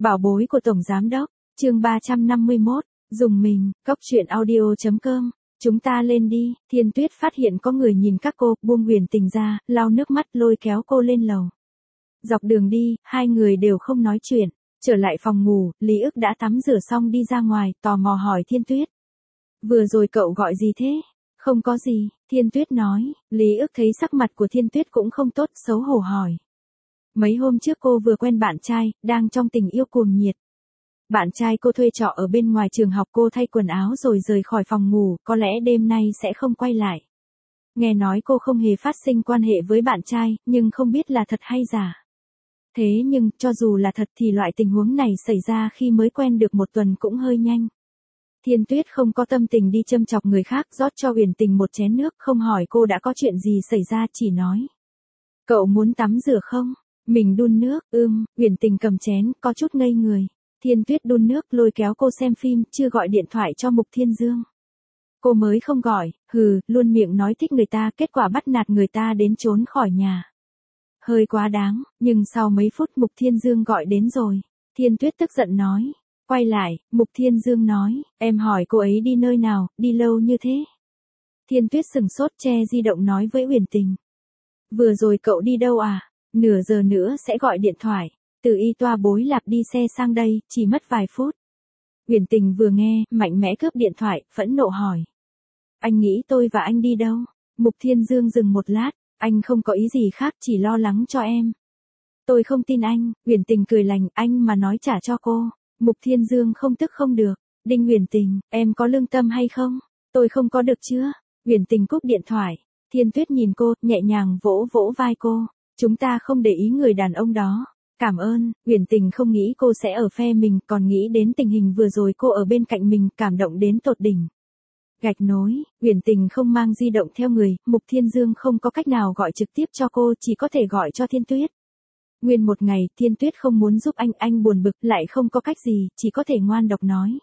Bảo bối của Tổng Giám Đốc, chương 351, dùng mình, cóc truyện audio.com, chúng ta lên đi. Thiên Tuyết phát hiện có người nhìn các cô, buông Huyền Tình ra, lau nước mắt lôi kéo cô lên lầu. Dọc đường đi, hai người đều không nói chuyện. Trở lại phòng ngủ, Lý Ức đã tắm rửa xong đi ra ngoài, tò mò hỏi Thiên Tuyết. Vừa rồi cậu gọi gì thế? Không có gì, Thiên Tuyết nói. Lý Ức thấy sắc mặt của Thiên Tuyết cũng không tốt, xấu hổ hỏi. Mấy hôm trước cô vừa quen bạn trai, đang trong tình yêu cuồng nhiệt. Bạn trai cô thuê trọ ở bên ngoài trường học, cô thay quần áo rồi rời khỏi phòng ngủ, có lẽ đêm nay sẽ không quay lại. Nghe nói cô không hề phát sinh quan hệ với bạn trai, nhưng không biết là thật hay giả. Thế nhưng, cho dù là thật thì loại tình huống này xảy ra khi mới quen được một tuần cũng hơi nhanh. Thiên Tuyết không có tâm tình đi châm chọc người khác, rót cho Huyền Tình một chén nước, không hỏi cô đã có chuyện gì xảy ra, chỉ nói. Cậu muốn tắm rửa không? Mình đun nước, Huyền Tình cầm chén, có chút ngây người. Thiên Tuyết đun nước, lôi kéo cô xem phim, chưa gọi điện thoại cho Mục Thiên Dương. Cô mới không gọi, luôn miệng nói thích người ta, kết quả bắt nạt người ta đến trốn khỏi nhà. Hơi quá đáng, nhưng sau mấy phút Mục Thiên Dương gọi đến rồi. Thiên Tuyết tức giận nói. Quay lại, Mục Thiên Dương nói, em hỏi cô ấy đi nơi nào, đi lâu như thế. Thiên Tuyết sừng sốt, che di động nói với Huyền Tình. Vừa rồi cậu đi đâu à? Nửa giờ nữa sẽ gọi điện thoại. Từ Y Toa Bối Lạp đi xe sang đây, chỉ mất vài phút. Huyền Tình vừa nghe, mạnh mẽ cướp điện thoại, phẫn nộ hỏi. Anh nghĩ tôi và anh đi đâu? Mục Thiên Dương dừng một lát, anh không có ý gì khác, chỉ lo lắng cho em. Tôi không tin anh. Huyền Tình cười lành, anh mà nói trả cho cô. Mục Thiên Dương không tức không được. Đinh Huyền Tình, em có lương tâm hay không? Tôi không có được chưa? Huyền Tình cúp điện thoại. Thiên Tuyết nhìn cô, nhẹ nhàng vỗ vỗ vai cô. Chúng ta không để ý người đàn ông đó. Cảm ơn. Huyền Tình không nghĩ cô sẽ ở phe mình, còn nghĩ đến tình hình vừa rồi cô ở bên cạnh mình, cảm động đến tột đỉnh. Gạch nối, Huyền Tình không mang di động theo người, Mục Thiên Dương không có cách nào gọi trực tiếp cho cô, chỉ có thể gọi cho Thiên Tuyết. Nguyên một ngày, Thiên Tuyết không muốn giúp anh buồn bực, lại không có cách gì, chỉ có thể ngoan độc nói.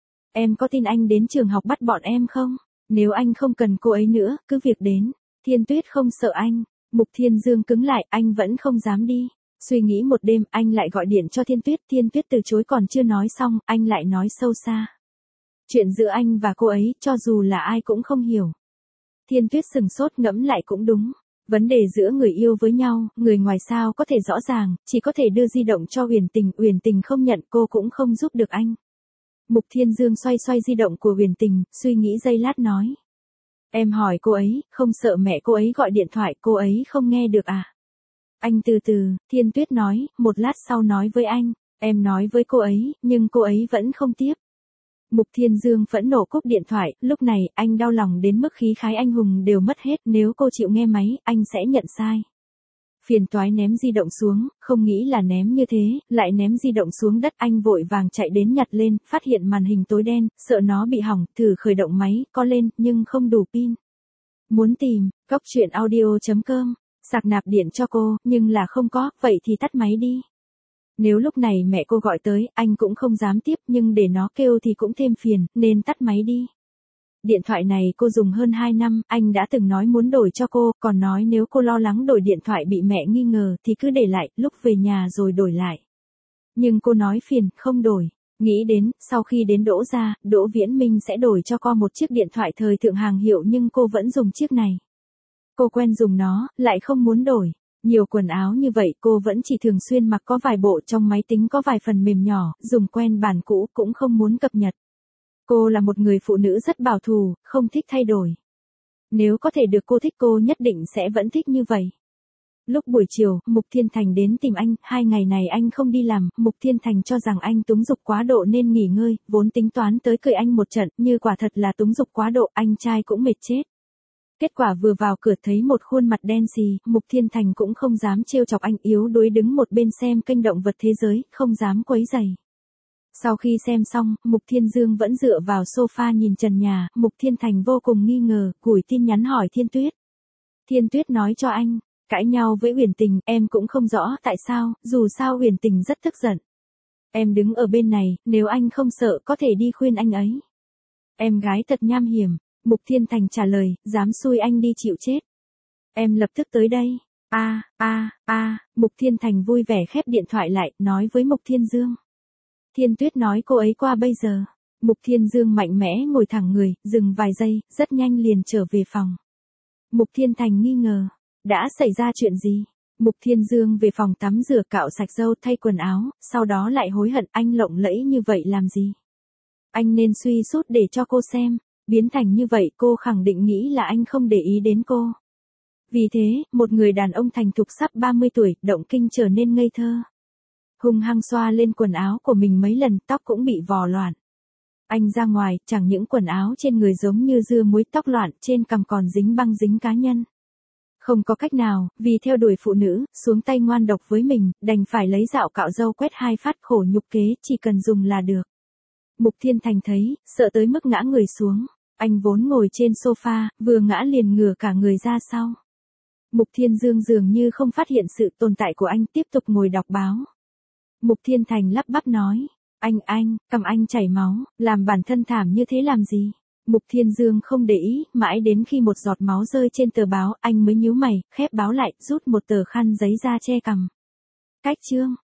Em có tin anh đến trường học bắt bọn em không? Nếu anh không cần cô ấy nữa, cứ việc đến. Thiên Tuyết không sợ anh. Mục Thiên Dương cứng lại, anh vẫn không dám đi. Suy nghĩ một đêm, anh lại gọi điện cho Thiên Tuyết từ chối, còn chưa nói xong, anh lại nói sâu xa. Chuyện giữa anh và cô ấy, cho dù là ai cũng không hiểu. Thiên Tuyết sừng sốt, ngẫm lại cũng đúng. Vấn đề giữa người yêu với nhau, người ngoài sao có thể rõ ràng, chỉ có thể đưa di động cho Huyền Tình không nhận, cô cũng không giúp được anh. Mục Thiên Dương xoay di động của Huyền Tình, suy nghĩ giây lát nói. Em hỏi cô ấy, không sợ mẹ cô ấy gọi điện thoại, cô ấy không nghe được à? Anh từ từ, Thiên Tuyết nói, một lát sau nói với anh, em nói với cô ấy, nhưng cô ấy vẫn không tiếp. Mục Thiên Dương phẫn nộ cúp điện thoại, lúc này, anh đau lòng đến mức khí khái anh hùng đều mất hết, nếu cô chịu nghe máy, anh sẽ nhận sai. Phiền toái ném di động xuống, không nghĩ là ném như thế, lại ném di động xuống đất, anh vội vàng chạy đến nhặt lên, phát hiện màn hình tối đen, sợ nó bị hỏng, thử khởi động máy, có lên, nhưng không đủ pin. Muốn tìm, cóc truyện audio.com, sạc nạp điện cho cô, nhưng là không có, vậy thì tắt máy đi. Nếu lúc này mẹ cô gọi tới, anh cũng không dám tiếp, nhưng để nó kêu thì cũng thêm phiền, nên tắt máy đi. Điện thoại này cô dùng hơn 2 năm, anh đã từng nói muốn đổi cho cô, còn nói nếu cô lo lắng đổi điện thoại bị mẹ nghi ngờ thì cứ để lại, lúc về nhà rồi đổi lại. Nhưng cô nói phiền, không đổi. Nghĩ đến, sau khi đến Đỗ gia, Đỗ Viễn Minh sẽ đổi cho cô một chiếc điện thoại thời thượng hàng hiệu, nhưng cô vẫn dùng chiếc này. Cô quen dùng nó, lại không muốn đổi. Nhiều quần áo như vậy cô vẫn chỉ thường xuyên mặc, có vài bộ, trong máy tính có vài phần mềm nhỏ, dùng quen bản cũ cũng không muốn cập nhật. Cô là một người phụ nữ rất bảo thủ, không thích thay đổi. Nếu có thể được cô thích, cô nhất định sẽ vẫn thích như vậy. Lúc buổi chiều, Mục Thiên Thành đến tìm anh, 2 ngày này anh không đi làm, Mục Thiên Thành cho rằng anh túng dục quá độ nên nghỉ ngơi, vốn tính toán tới cười anh một trận, như quả thật là túng dục quá độ, anh trai cũng mệt chết. Kết quả vừa vào cửa thấy một khuôn mặt đen xì, Mục Thiên Thành cũng không dám trêu chọc anh, yếu đuối đứng một bên xem kênh động vật thế giới, không dám quấy rầy. Sau khi xem xong, Mục Thiên Dương vẫn dựa vào sofa nhìn trần nhà, Mục Thiên Thành vô cùng nghi ngờ, gửi tin nhắn hỏi Thiên Tuyết. Thiên Tuyết nói cho anh, cãi nhau với Huyền Tình, em cũng không rõ tại sao, dù sao Huyền Tình rất tức giận. Em đứng ở bên này, nếu anh không sợ có thể đi khuyên anh ấy. Em gái thật nham hiểm. Mục Thiên Thành trả lời, dám xui anh đi chịu chết. Em lập tức tới đây. Mục Thiên Thành vui vẻ khép điện thoại lại, nói với Mục Thiên Dương. Thiên Tuyết nói cô ấy qua bây giờ. Mục Thiên Dương mạnh mẽ ngồi thẳng người, dừng vài giây, rất nhanh liền trở về phòng. Mục Thiên Thành nghi ngờ. Đã xảy ra chuyện gì? Mục Thiên Dương về phòng tắm rửa cạo sạch râu thay quần áo, sau đó lại hối hận anh lộng lẫy như vậy làm gì? Anh nên suy sút để cho cô xem, biến thành như vậy cô khẳng định nghĩ là anh không để ý đến cô. Vì thế, một người đàn ông thành thục sắp 30 tuổi, động kinh trở nên ngây thơ. Hung hăng xoa lên quần áo của mình mấy lần, tóc cũng bị vò loạn. Anh ra ngoài, chẳng những quần áo trên người giống như dưa muối, tóc loạn, trên cằm còn dính băng dính cá nhân. Không có cách nào, vì theo đuổi phụ nữ, xuống tay ngoan độc với mình, đành phải lấy dạo cạo râu quét 2 phát, khổ nhục kế, chỉ cần dùng là được. Mục Thiên Thành thấy, sợ tới mức ngã người xuống. Anh vốn ngồi trên sofa, vừa ngã liền ngửa cả người ra sau. Mục Thiên Dương dường như không phát hiện sự tồn tại của anh, tiếp tục ngồi đọc báo. Mục Thiên Thành lắp bắp nói, anh, cằm anh chảy máu, làm bản thân thảm như thế làm gì? Mục Thiên Dương không để ý, mãi đến khi một giọt máu rơi trên tờ báo, anh mới nhíu mày, khép báo lại, rút một tờ khăn giấy ra che cằm. Cách chương.